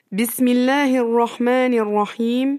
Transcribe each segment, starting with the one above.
Bismillahirrahmanirrahim.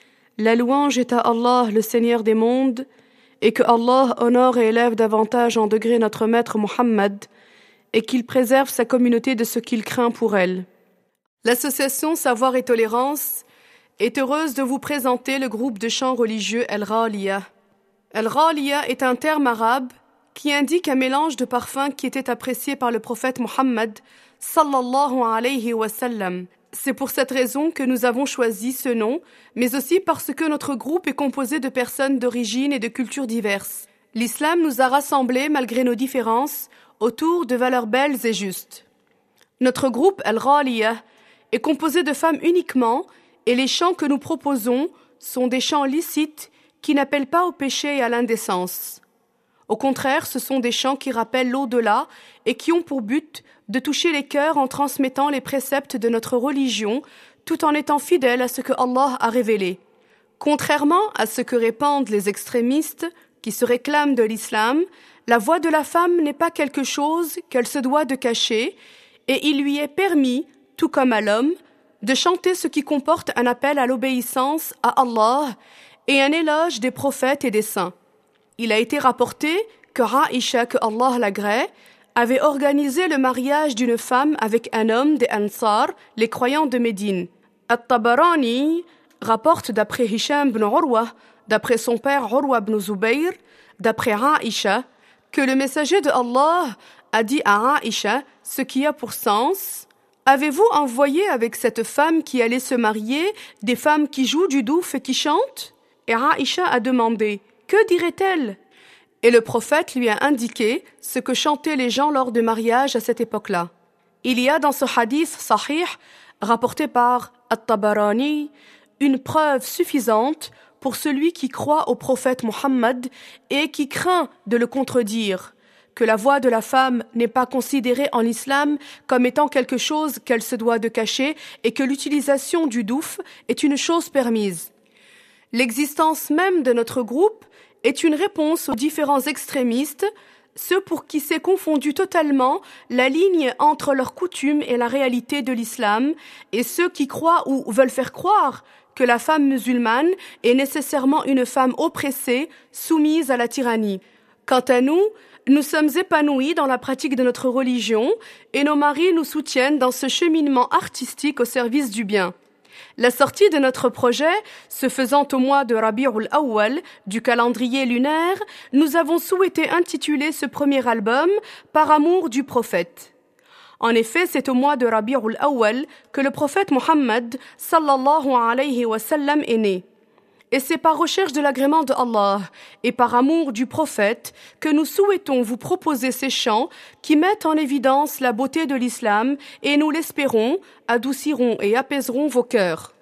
La louange est à Allah, le Seigneur des mondes, et que Allah honore et élève davantage en degré notre maître Muhammad, et qu'il préserve sa communauté de ce qu'il craint pour elle. L'association Savoir et Tolérance est heureuse de vous présenter le groupe de chants religieux Al-Ghaliya. Al-Ghaliya est un terme arabe qui indique un mélange de parfums qui était apprécié par le prophète Muhammad sallallahu alayhi wa sallam. C'est pour cette raison que nous avons choisi ce nom, mais aussi parce que notre groupe est composé de personnes d'origine et de cultures diverses. L'islam nous a rassemblés malgré nos différences autour de valeurs belles et justes. Notre groupe Al-Ghaliya est composé de femmes uniquement et les chants que nous proposons sont des chants licites qui n'appellent pas au péché et à l'indécence. Au contraire, ce sont des chants qui rappellent l'au-delà et qui ont pour but de toucher les cœurs en transmettant les préceptes de notre religion tout en étant fidèles à ce que Allah a révélé. Contrairement à ce que répandent les extrémistes qui se réclament de l'islam, la voix de la femme n'est pas quelque chose qu'elle se doit de cacher et il lui est permis, tout comme à l'homme, de chanter ce qui comporte un appel à l'obéissance à Allah et un éloge des prophètes et des saints. Il a été rapporté que Aïcha, que Allah l'agrée, avait organisé le mariage d'une femme avec un homme des Ansar, les croyants de Médine. At-Tabarani rapporte d'après Hisham ibn Urwa, d'après son père Urwa ibn Zubayr, d'après Aïcha, que le messager de Allah a dit à Aïcha ce qui a pour sens: avez-vous envoyé avec cette femme qui allait se marier des femmes qui jouent du douf et qui chantent? Et Aïcha a demandé: que dirait-elle? Et le prophète lui a indiqué ce que chantaient les gens lors de mariage à cette époque-là. Il y a dans ce hadith sahih, rapporté par At-Tabarani, une preuve suffisante pour celui qui croit au prophète Muhammad et qui craint de le contredire, que la voix de la femme n'est pas considérée en islam comme étant quelque chose qu'elle se doit de cacher et que l'utilisation du douf est une chose permise. L'existence même de notre groupe est une réponse aux différents extrémistes, ceux pour qui s'est confondue totalement la ligne entre leurs coutumes et la réalité de l'islam, et ceux qui croient ou veulent faire croire que la femme musulmane est nécessairement une femme oppressée, soumise à la tyrannie. Quant à nous, nous sommes épanouis dans la pratique de notre religion et nos maris nous soutiennent dans ce cheminement artistique au service du bien. La sortie de notre projet, se faisant au mois de Rabi'ul Awwal du calendrier lunaire, nous avons souhaité intituler ce premier album « Par amour du prophète ». En effet, c'est au mois de Rabi'ul Awwal que le prophète Muhammad sallallahu alayhi wa sallam est né. Et c'est par recherche de l'agrément de Allah et par amour du prophète que nous souhaitons vous proposer ces chants qui mettent en évidence la beauté de l'islam et nous l'espérons, adouciront et apaiseront vos cœurs.